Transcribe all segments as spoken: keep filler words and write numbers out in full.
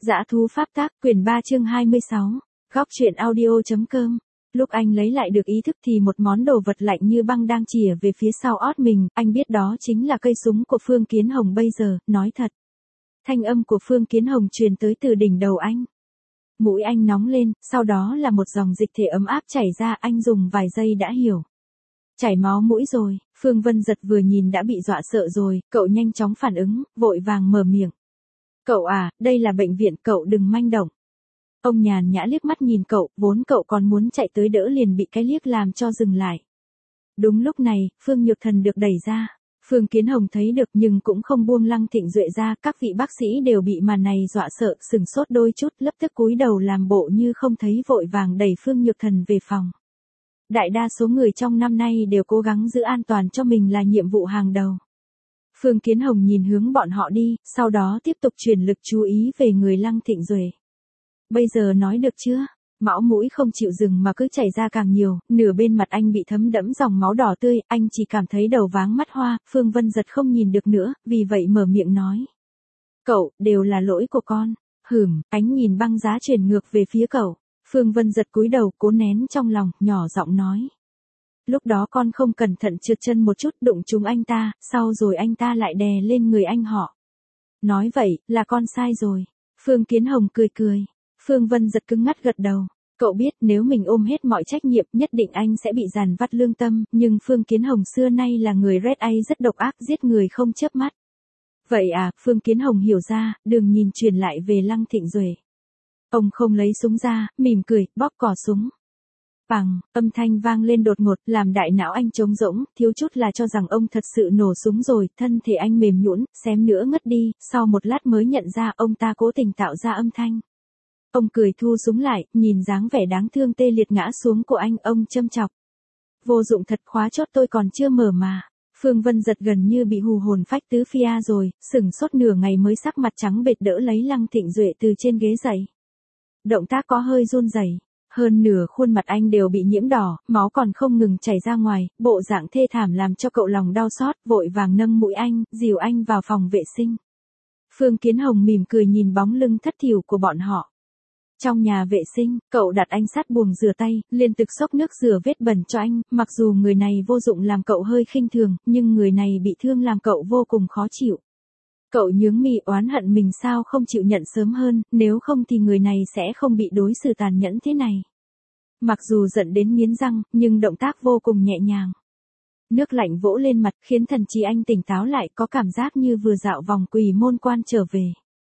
Dã thú pháp tác, quyển ba chương hai mươi sáu, góc truyện audio.com. Lúc anh lấy lại được ý thức thì một món đồ vật lạnh như băng đang chìa về phía sau ót mình, anh biết đó chính là cây súng của Phương Kiến Hồng bây giờ, nói thật. Thanh âm của Phương Kiến Hồng truyền tới từ đỉnh đầu anh. Mũi anh nóng lên, sau đó là một dòng dịch thể ấm áp chảy ra, anh dùng vài giây đã hiểu. Chảy máu mũi rồi, Phương Vân Giật vừa nhìn đã bị dọa sợ rồi, cậu nhanh chóng phản ứng, vội vàng mở miệng. Cậu à, đây là bệnh viện, cậu đừng manh động. Ông nhàn nhã liếc mắt nhìn cậu, vốn cậu còn muốn chạy tới đỡ liền bị cái liếc làm cho dừng lại. Đúng lúc này, Phương Nhược Thần được đẩy ra. Phương Kiến Hồng thấy được nhưng cũng không buông Lăng Thịnh Duệ ra, các vị bác sĩ đều bị màn này dọa sợ, sừng sốt đôi chút, lập tức cúi đầu làm bộ như không thấy vội vàng đẩy Phương Nhược Thần về phòng. Đại đa số người trong năm nay đều cố gắng giữ an toàn cho mình là nhiệm vụ hàng đầu. Phương Kiến Hồng nhìn hướng bọn họ đi, sau đó tiếp tục chuyển lực chú ý về người Lăng Thịnh Duệ. Bây giờ nói được chưa? Máu mũi không chịu dừng mà cứ chảy ra càng nhiều, nửa bên mặt anh bị thấm đẫm dòng máu đỏ tươi, anh chỉ cảm thấy đầu váng mắt hoa, Phương Vân Giật không nhìn được nữa, vì vậy mở miệng nói. Cậu, đều là lỗi của con. Hửm, ánh nhìn băng giá chuyển ngược về phía cậu. Phương Vân Giật cúi đầu, cố nén trong lòng, nhỏ giọng nói. Lúc đó con không cẩn thận trượt chân một chút đụng trúng anh ta, sau rồi anh ta lại đè lên người anh họ. Nói vậy, là con sai rồi. Phương Kiến Hồng cười cười. Phương Vân Giật cứng ngắt gật đầu. Cậu biết nếu mình ôm hết mọi trách nhiệm nhất định anh sẽ bị dằn vặt lương tâm, nhưng Phương Kiến Hồng xưa nay là người red A rất độc ác, giết người không chớp mắt. Vậy à, Phương Kiến Hồng hiểu ra, đường nhìn truyền lại về Lăng Thịnh Duệ. Ông không lấy súng ra, mỉm cười, bóp cò súng. Bằng, âm thanh vang lên đột ngột, làm đại não anh trống rỗng, thiếu chút là cho rằng ông thật sự nổ súng rồi, thân thể anh mềm nhũn, xém nữa ngất đi, sau một lát mới nhận ra ông ta cố tình tạo ra âm thanh. Ông cười thu súng lại, nhìn dáng vẻ đáng thương tê liệt ngã xuống của anh, ông châm chọc. Vô dụng thật, khóa chốt tôi còn chưa mở mà. Phương Vân Giật gần như bị hù hồn phách tứ phía rồi, sửng sốt nửa ngày mới sắc mặt trắng bệch đỡ lấy Lăng Thịnh Duệ từ trên ghế dậy. Động tác có hơi run rẩy, hơn nửa khuôn mặt anh đều bị nhiễm đỏ, máu còn không ngừng chảy ra ngoài, bộ dạng thê thảm làm cho cậu lòng đau xót, vội vàng nâng mũi anh, dìu anh vào phòng vệ sinh. Phương Kiến Hồng mỉm cười nhìn bóng lưng thất thểu của bọn họ. Trong nhà vệ sinh, cậu đặt anh sát buồng rửa tay, liên tục xốc nước rửa vết bẩn cho anh, mặc dù người này vô dụng làm cậu hơi khinh thường, nhưng người này bị thương làm cậu vô cùng khó chịu. Cậu nhướng mi oán hận mình sao không chịu nhận sớm hơn, nếu không thì người này sẽ không bị đối xử tàn nhẫn thế này. Mặc dù giận đến nghiến răng, nhưng động tác vô cùng nhẹ nhàng. Nước lạnh vỗ lên mặt khiến thần trí anh tỉnh táo lại, có cảm giác như vừa dạo vòng Quỷ Môn Quan trở về.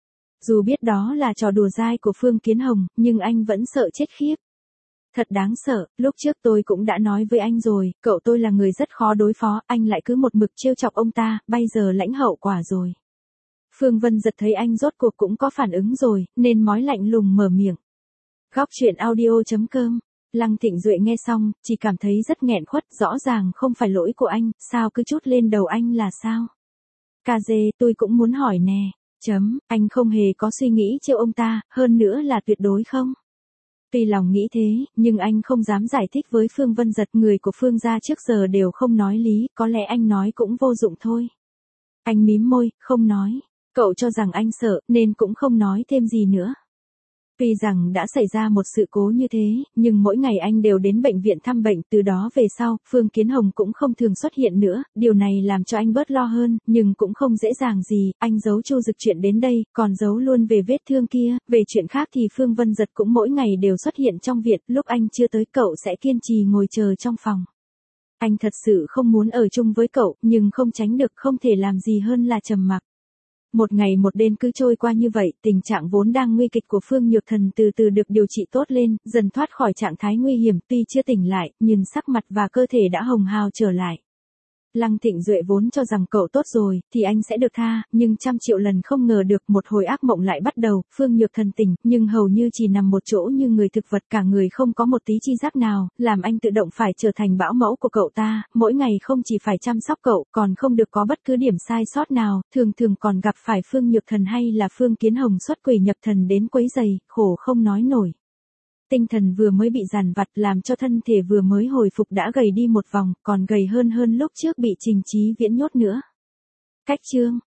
Dù biết đó là trò đùa dai của Phương Kiến Hồng, nhưng anh vẫn sợ chết khiếp. Thật đáng sợ, lúc trước tôi cũng đã nói với anh rồi, cậu tôi là người rất khó đối phó, anh lại cứ một mực trêu chọc ông ta, bây giờ lãnh hậu quả rồi. Phương Vân Giật thấy anh rốt cuộc cũng có phản ứng rồi, nên mói lạnh lùng mở miệng. Góc truyện audio.com. Lăng Thịnh Duệ nghe xong, chỉ cảm thấy rất nghẹn khuất, rõ ràng không phải lỗi của anh, sao cứ chút lên đầu anh là sao? Cà dê, tôi cũng muốn hỏi nè. Chấm, anh không hề có suy nghĩ trêu ông ta, hơn nữa là tuyệt đối không. Tuy lòng nghĩ thế, nhưng anh không dám giải thích với Phương Vân Giật, người của Phương gia trước giờ đều không nói lý, có lẽ anh nói cũng vô dụng thôi. Anh mím môi, không nói. Cậu cho rằng anh sợ, nên cũng không nói thêm gì nữa. Tuy rằng đã xảy ra một sự cố như thế, nhưng mỗi ngày anh đều đến bệnh viện thăm bệnh, từ đó về sau, Phương Kiến Hồng cũng không thường xuất hiện nữa, điều này làm cho anh bớt lo hơn, nhưng cũng không dễ dàng gì, anh giấu Chu Dực chuyện đến đây, còn giấu luôn về vết thương kia, về chuyện khác thì Phương Vân Giật cũng mỗi ngày đều xuất hiện trong viện, lúc anh chưa tới cậu sẽ kiên trì ngồi chờ trong phòng. Anh thật sự không muốn ở chung với cậu, nhưng không tránh được, không thể làm gì hơn là trầm mặc. Một ngày một đêm cứ trôi qua như vậy, tình trạng vốn đang nguy kịch của Phương Nhược Thần từ từ được điều trị tốt lên, dần thoát khỏi trạng thái nguy hiểm, tuy chưa tỉnh lại, nhưng sắc mặt và cơ thể đã hồng hào trở lại. Lăng Thịnh Duệ vốn cho rằng cậu tốt rồi, thì anh sẽ được tha, nhưng trăm triệu lần không ngờ được một hồi ác mộng lại bắt đầu, Phương Nhược Thần tỉnh, nhưng hầu như chỉ nằm một chỗ như người thực vật, cả người không có một tí chi giác nào, làm anh tự động phải trở thành bảo mẫu của cậu ta, mỗi ngày không chỉ phải chăm sóc cậu, còn không được có bất cứ điểm sai sót nào, thường thường còn gặp phải Phương Nhược Thần hay là Phương Kiến Hồng xuất quỷ nhập thần đến quấy giày, khổ không nói nổi. Tinh thần vừa mới bị dằn vặt làm cho thân thể vừa mới hồi phục đã gầy đi một vòng, còn gầy hơn hơn lúc trước bị Trình Chí Viễn nhốt nữa. Cách chương